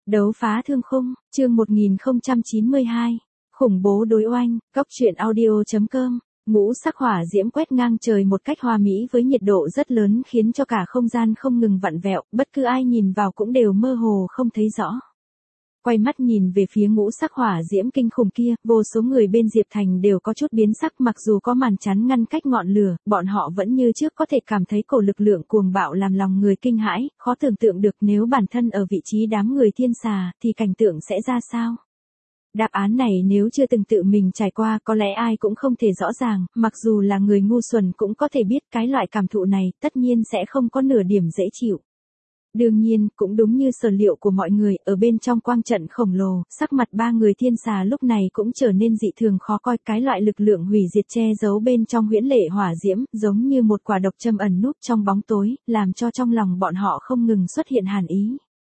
Đấu phá thương khung, chương 1092. Khủng bố đối oanh, góc truyện audio.com. Ngũ sắc hỏa diễm quét ngang trời một cách hoa mỹ với nhiệt độ rất lớn khiến cho cả không gian không ngừng vặn vẹo, bất cứ ai nhìn vào cũng đều mơ hồ không thấy rõ. Quay mắt nhìn về phía ngũ sắc hỏa diễm kinh khủng kia, vô số người bên Diệp Thành đều có chút biến sắc, mặc dù có màn chắn ngăn cách ngọn lửa, bọn họ vẫn như trước có thể cảm thấy cổ lực lượng cuồng bạo làm lòng người kinh hãi, khó tưởng tượng được nếu bản thân ở vị trí đám người thiên xà, thì cảnh tượng sẽ ra sao. Đáp án này nếu chưa từng tự mình trải qua có lẽ ai cũng không thể rõ ràng, mặc dù là người ngu xuẩn cũng có thể biết cái loại cảm thụ này tất nhiên sẽ không có nửa điểm dễ chịu. Đương nhiên, cũng đúng như sở liệu của mọi người, ở bên trong quang trận khổng lồ, sắc mặt ba người thiên xà lúc này cũng trở nên dị thường khó coi, cái loại lực lượng hủy diệt che giấu bên trong huyễn lệ hỏa diễm, giống như một quả độc châm ẩn núp trong bóng tối, làm cho trong lòng bọn họ không ngừng xuất hiện hàn ý.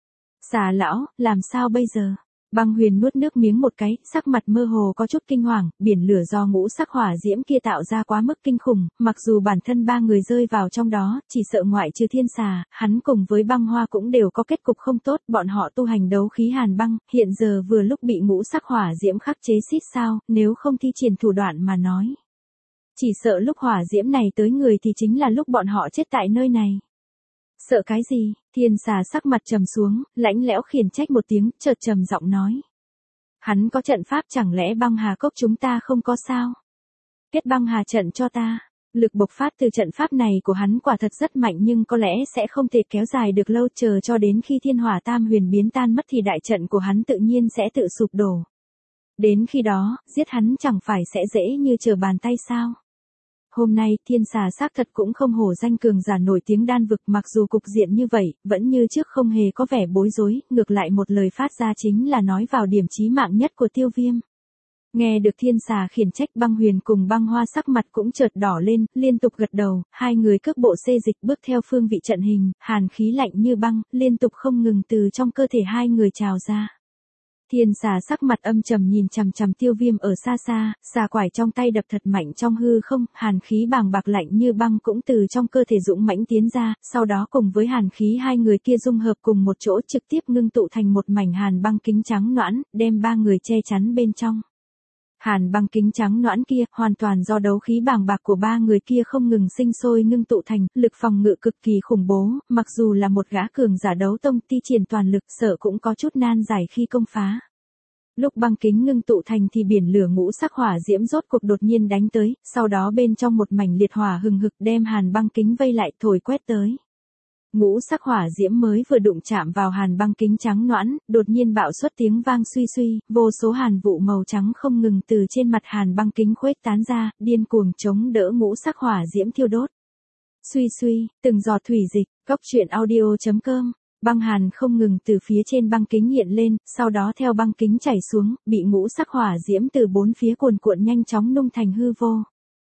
Xà lão, làm sao bây giờ? Băng Huyền nuốt nước miếng một cái, sắc mặt mơ hồ có chút kinh hoàng, biển lửa do ngũ sắc hỏa diễm kia tạo ra quá mức kinh khủng, mặc dù bản thân ba người rơi vào trong đó, chỉ sợ ngoại trừ thiên xà, hắn cùng với băng hoa cũng đều có kết cục không tốt, bọn họ tu hành đấu khí hàn băng, hiện giờ vừa lúc bị ngũ sắc hỏa diễm khắc chế xít sao, nếu không thi triển thủ đoạn mà nói. Chỉ sợ lúc hỏa diễm này tới người thì chính là lúc bọn họ chết tại nơi này. Sợ cái gì? Thiên xà sắc mặt trầm xuống, lãnh lẽo khiển trách một tiếng, chợt trầm giọng nói. Hắn có trận pháp, chẳng lẽ băng hà cốc chúng ta không có sao? Kết băng hà trận cho ta. Lực bộc phát từ trận pháp này của hắn quả thật rất mạnh nhưng có lẽ sẽ không thể kéo dài được lâu, chờ cho đến khi thiên hỏa tam huyền biến tan mất thì đại trận của hắn tự nhiên sẽ tự sụp đổ. Đến khi đó, giết hắn chẳng phải sẽ dễ như trở bàn tay sao? Hôm nay, thiên xà xác thật cũng không hổ danh cường giả nổi tiếng đan vực, mặc dù cục diện như vậy, vẫn như trước không hề có vẻ bối rối, ngược lại một lời phát ra chính là nói vào điểm chí mạng nhất của Tiêu Viêm. Nghe được thiên xà khiển trách, Băng Huyền cùng băng hoa sắc mặt cũng chợt đỏ lên, liên tục gật đầu, hai người cước bộ xê dịch bước theo phương vị trận hình, hàn khí lạnh như băng, liên tục không ngừng từ trong cơ thể hai người trào ra. Thiên xà sắc mặt âm trầm nhìn chằm chằm Tiêu Viêm ở xa xa, xà quải trong tay đập thật mạnh trong hư không, hàn khí bàng bạc lạnh như băng cũng từ trong cơ thể dũng mãnh tiến ra, sau đó cùng với hàn khí hai người kia dung hợp cùng một chỗ trực tiếp ngưng tụ thành một mảnh hàn băng kính trắng nõn, đem ba người che chắn bên trong. Hàn băng kính trắng nõn kia, hoàn toàn do đấu khí bàng bạc của ba người kia không ngừng sinh sôi ngưng tụ thành, lực phòng ngự cực kỳ khủng bố, mặc dù là một gã cường giả đấu tông thi triển toàn lực sợ cũng có chút nan giải khi công phá. Lúc băng kính ngưng tụ thành thì biển lửa ngũ sắc hỏa diễm rốt cuộc đột nhiên đánh tới, sau đó bên trong một mảnh liệt hỏa hừng hực đem hàn băng kính vây lại thổi quét tới. Ngũ sắc hỏa diễm mới vừa đụng chạm vào hàn băng kính trắng nõn, đột nhiên bạo xuất tiếng vang suy suy, vô số hàn vụ màu trắng không ngừng từ trên mặt hàn băng kính khuếch tán ra, điên cuồng chống đỡ ngũ sắc hỏa diễm thiêu đốt. Suy suy, từng giọt thủy dịch, góc truyện audio.com. Băng hàn không ngừng từ phía trên băng kính hiện lên, sau đó theo băng kính chảy xuống, bị ngũ sắc hỏa diễm từ bốn phía cuồn cuộn nhanh chóng nung thành hư vô.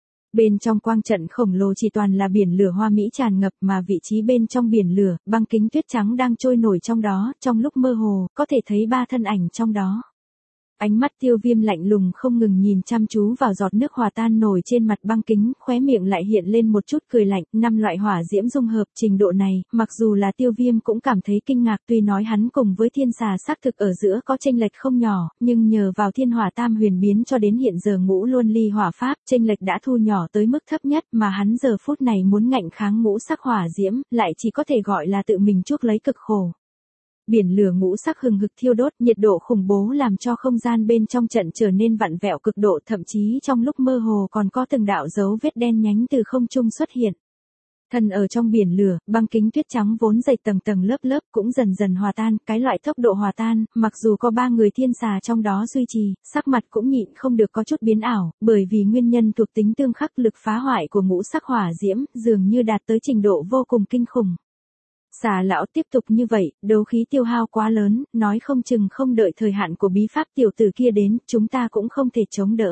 Bên trong quang trận khổng lồ chỉ toàn là biển lửa hoa mỹ tràn ngập, mà vị trí bên trong biển lửa, băng kính tuyết trắng đang trôi nổi trong đó, trong lúc mơ hồ, có thể thấy ba thân ảnh trong đó. Ánh mắt Tiêu Viêm lạnh lùng không ngừng nhìn chăm chú vào giọt nước hòa tan nổi trên mặt băng kính, khóe miệng lại hiện lên một chút cười lạnh, năm loại hỏa diễm dung hợp trình độ này, mặc dù là Tiêu Viêm cũng cảm thấy kinh ngạc, tuy nói hắn cùng với thiên xà xác thực ở giữa có chênh lệch không nhỏ, nhưng nhờ vào thiên hỏa tam huyền biến cho đến hiện giờ ngũ luân ly hỏa pháp, chênh lệch đã thu nhỏ tới mức thấp nhất, mà hắn giờ phút này muốn ngạnh kháng ngũ sắc hỏa diễm, lại chỉ có thể gọi là tự mình chuốc lấy cực khổ. Biển lửa ngũ sắc hừng hực thiêu đốt, nhiệt độ khủng bố làm cho không gian bên trong trận trở nên vặn vẹo cực độ, thậm chí trong lúc mơ hồ còn có từng đạo dấu vết đen nhánh từ không trung xuất hiện. Thân ở trong biển lửa, băng kính tuyết trắng vốn dày tầng tầng lớp lớp cũng dần dần hòa tan, cái loại tốc độ hòa tan, mặc dù có ba người thiên xà trong đó duy trì, sắc mặt cũng nhịn không được có chút biến ảo, bởi vì nguyên nhân thuộc tính tương khắc, lực phá hoại của ngũ sắc hỏa diễm dường như đạt tới trình độ vô cùng kinh khủng. Xà lão tiếp tục như vậy, đấu khí tiêu hao quá lớn, nói không chừng không đợi thời hạn của bí pháp tiểu tử kia đến, chúng ta cũng không thể chống đỡ.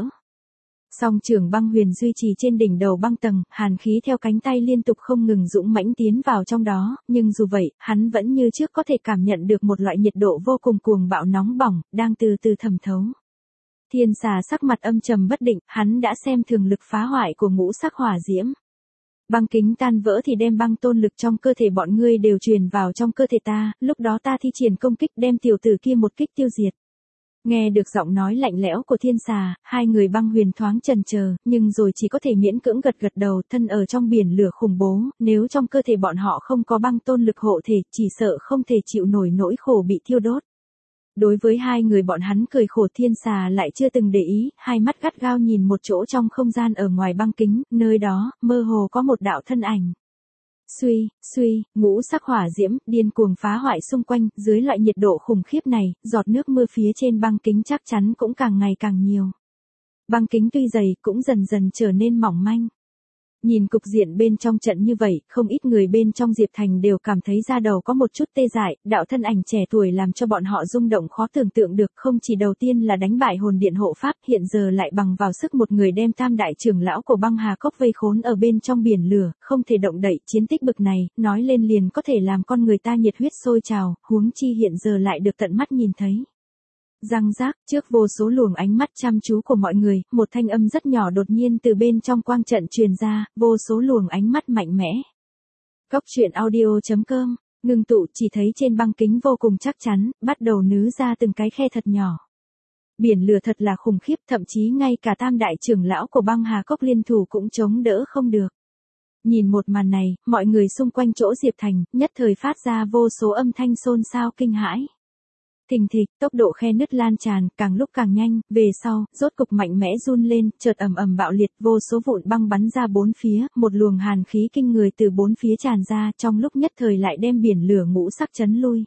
Song trưởng Băng Huyền duy trì trên đỉnh đầu băng tầng, hàn khí theo cánh tay liên tục không ngừng dũng mãnh tiến vào trong đó, nhưng dù vậy, hắn vẫn như trước có thể cảm nhận được một loại nhiệt độ vô cùng cuồng bạo nóng bỏng, đang từ từ thẩm thấu. Thiên xà sắc mặt âm trầm bất định, hắn đã xem thường lực phá hoại của ngũ sắc hỏa diễm. Băng kính tan vỡ thì đem băng tôn lực trong cơ thể bọn ngươi đều truyền vào trong cơ thể ta, lúc đó ta thi triển công kích đem tiểu tử kia một kích tiêu diệt. Nghe được giọng nói lạnh lẽo của thiên xà, hai người băng huyền thoáng chần chờ, nhưng rồi chỉ có thể miễn cưỡng gật gật đầu. Thân ở trong biển lửa khủng bố, nếu trong cơ thể bọn họ không có băng tôn lực hộ thể, chỉ sợ không thể chịu nổi nỗi khổ bị thiêu đốt. Đối với hai người bọn hắn cười khổ, thiên xà lại chưa từng để ý, hai mắt gắt gao nhìn một chỗ trong không gian ở ngoài băng kính, nơi đó, mơ hồ có một đạo thân ảnh. Suy, ngũ sắc hỏa diễm, điên cuồng phá hoại xung quanh, dưới loại nhiệt độ khủng khiếp này, giọt nước mưa phía trên băng kính chắc chắn cũng càng ngày càng nhiều. Băng kính tuy dày cũng dần dần trở nên mỏng manh. Nhìn cục diện bên trong trận như vậy, không ít người bên trong Diệp Thành đều cảm thấy da đầu có một chút tê dại, đạo thân ảnh trẻ tuổi làm cho bọn họ rung động khó tưởng tượng được, không chỉ đầu tiên là đánh bại hồn điện hộ pháp, hiện giờ lại bằng vào sức một người đem tam đại trưởng lão của băng hà cốc vây khốn ở bên trong biển lửa, không thể động đậy. Chiến tích bực này, nói lên liền có thể làm con người ta nhiệt huyết sôi trào, huống chi hiện giờ lại được tận mắt nhìn thấy. Răng rác, trước vô số luồng ánh mắt chăm chú của mọi người, một thanh âm rất nhỏ đột nhiên từ bên trong quang trận truyền ra, vô số luồng ánh mắt mạnh mẽ. Cốc truyện audio.com, ngưng tụ chỉ thấy trên băng kính vô cùng chắc chắn, bắt đầu nứt ra từng cái khe thật nhỏ. Biển lửa thật là khủng khiếp, thậm chí ngay cả tam đại trưởng lão của băng hà cốc liên thủ cũng chống đỡ không được. Nhìn một màn này, mọi người xung quanh chỗ Diệp Thành, nhất thời phát ra vô số âm thanh xôn xao kinh hãi. Thình thịch, tốc độ khe nứt lan tràn, càng lúc càng nhanh, về sau, rốt cục mạnh mẽ run lên, chợt ầm ầm bạo liệt, vô số vụn băng bắn ra bốn phía, một luồng hàn khí kinh người từ bốn phía tràn ra, trong lúc nhất thời lại đem biển lửa ngũ sắc chấn lui.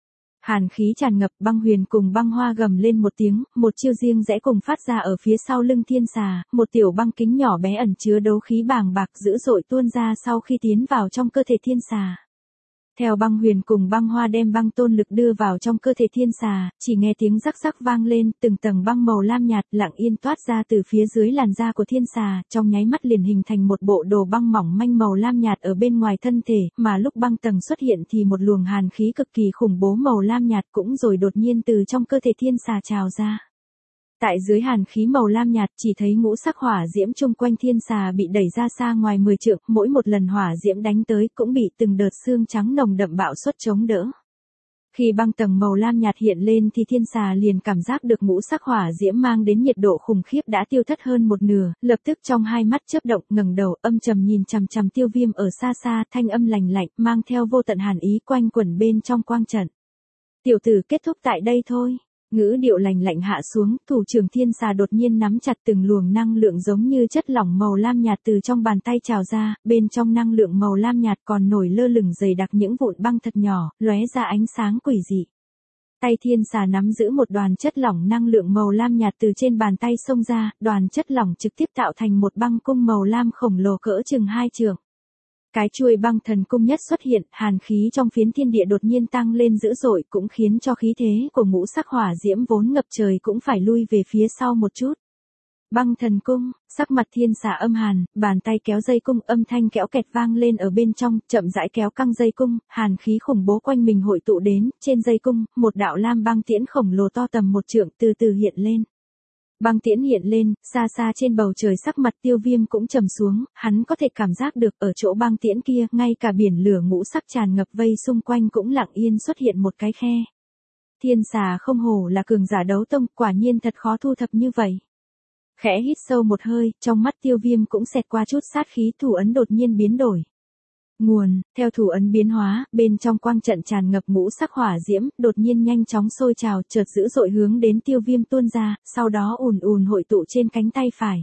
Hàn khí tràn ngập, băng huyền cùng băng hoa gầm lên một tiếng, một chiêu riêng rẽ cùng phát ra ở phía sau lưng thiên xà, một tiểu băng kính nhỏ bé ẩn chứa đấu khí bàng bạc dữ dội tuôn ra sau khi tiến vào trong cơ thể thiên xà. Theo băng huyền cùng băng hoa đem băng tôn lực đưa vào trong cơ thể thiên xà, chỉ nghe tiếng rắc rắc vang lên, từng tầng băng màu lam nhạt lặng yên toát ra từ phía dưới làn da của thiên xà, trong nháy mắt liền hình thành một bộ đồ băng mỏng manh màu lam nhạt ở bên ngoài thân thể, mà lúc băng tầng xuất hiện thì một luồng hàn khí cực kỳ khủng bố màu lam nhạt cũng rồi đột nhiên từ trong cơ thể thiên xà trào ra. Tại dưới hàn khí màu lam nhạt chỉ thấy ngũ sắc hỏa diễm chung quanh thiên xà bị đẩy ra xa ngoài 10 trượng, mỗi một lần hỏa diễm đánh tới cũng bị từng đợt xương trắng nồng đậm bạo suất chống đỡ. Khi băng tầng màu lam nhạt hiện lên thì thiên xà liền cảm giác được ngũ sắc hỏa diễm mang đến nhiệt độ khủng khiếp đã tiêu thất hơn một nửa, lập tức trong hai mắt chớp động, ngẩng đầu âm trầm nhìn chằm chằm Tiêu Viêm ở xa xa, thanh âm lạnh lạnh mang theo vô tận hàn ý quanh quẩn bên trong quang trận. Tiểu tử, kết thúc tại đây thôi. Ngữ điệu lạnh lạnh hạ xuống, thủ trưởng thiên xà đột nhiên nắm chặt từng luồng năng lượng giống như chất lỏng màu lam nhạt từ trong bàn tay trào ra, bên trong năng lượng màu lam nhạt còn nổi lơ lửng dày đặc những vụn băng thật nhỏ, lóe ra ánh sáng quỷ dị. Tay thiên xà nắm giữ một đoàn chất lỏng năng lượng màu lam nhạt từ trên bàn tay xông ra, đoàn chất lỏng trực tiếp tạo thành một băng cung màu lam khổng lồ cỡ chừng 2 trượng. Cái chuôi băng thần cung nhất xuất hiện, hàn khí trong phiến thiên địa đột nhiên tăng lên dữ dội cũng khiến cho khí thế của ngũ sắc hỏa diễm vốn ngập trời cũng phải lui về phía sau một chút. Băng thần cung, sắc mặt thiên xà âm hàn, bàn tay kéo dây cung âm thanh kéo kẹt vang lên ở bên trong, chậm rãi kéo căng dây cung, hàn khí khủng bố quanh mình hội tụ đến, trên dây cung, một đạo lam băng tiễn khổng lồ to tầm 1 trượng từ từ hiện lên. Băng tiễn hiện lên, xa xa trên bầu trời sắc mặt Tiêu Viêm cũng trầm xuống, hắn có thể cảm giác được ở chỗ băng tiễn kia, ngay cả biển lửa ngũ sắc tràn ngập vây xung quanh cũng lặng yên xuất hiện một cái khe. Thiên xà không hổ là cường giả đấu tông, quả nhiên thật khó thu thập như vậy. Khẽ hít sâu một hơi, trong mắt Tiêu Viêm cũng xẹt qua chút sát khí, thủ ấn đột nhiên biến đổi. Nguồn, theo thủ ấn biến hóa, bên trong quang trận tràn ngập ngũ sắc hỏa diễm, đột nhiên nhanh chóng sôi trào, chợt dữ dội hướng đến Tiêu Viêm tuôn ra, sau đó ùn ùn hội tụ trên cánh tay phải.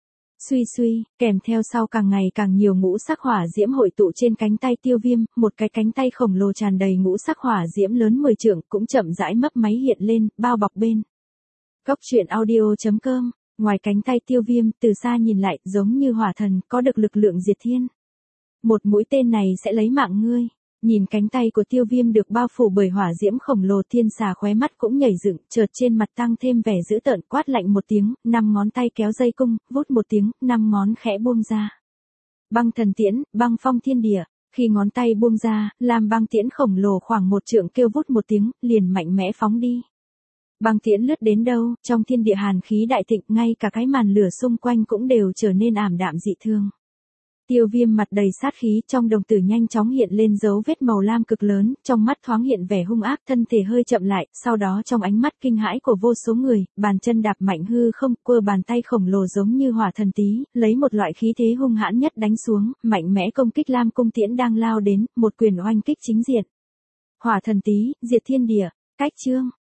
Suy, kèm theo sau càng ngày càng nhiều ngũ sắc hỏa diễm hội tụ trên cánh tay Tiêu Viêm, một cái cánh tay khổng lồ tràn đầy ngũ sắc hỏa diễm lớn 10 trượng cũng chậm rãi mấp máy hiện lên, bao bọc bên. Cốc truyện audio.com, ngoài cánh tay Tiêu Viêm, từ xa nhìn lại, giống như hỏa thần, có được lực lượng diệt thiên. Một mũi tên này sẽ lấy mạng ngươi. Nhìn cánh tay của Tiêu Viêm được bao phủ bởi hỏa diễm khổng lồ, thiên xà khóe mắt cũng nhảy dựng, chợt trên mặt tăng thêm vẻ dữ tợn, quát lạnh một tiếng, 5 ngón tay kéo dây cung, vút một tiếng, 5 ngón khẽ buông ra. Băng thần tiễn, băng phong thiên địa. Khi ngón tay buông ra, làm băng tiễn khổng lồ khoảng 1 trượng kêu vút một tiếng, liền mạnh mẽ phóng đi. Băng tiễn lướt đến đâu, trong thiên địa hàn khí đại thịnh, ngay cả cái màn lửa xung quanh cũng đều trở nên ảm đạm dị thương. Tiêu Viêm mặt đầy sát khí, trong đồng tử nhanh chóng hiện lên dấu vết màu lam cực lớn, trong mắt thoáng hiện vẻ hung ác, thân thể hơi chậm lại, sau đó trong ánh mắt kinh hãi của vô số người, bàn chân đạp mạnh hư không, quơ bàn tay khổng lồ giống như hỏa thần tí, lấy một loại khí thế hung hãn nhất đánh xuống, mạnh mẽ công kích Lam Cung Tiễn đang lao đến, một quyền oanh kích chính diện. Hỏa thần tí, diệt thiên địa, cách chương.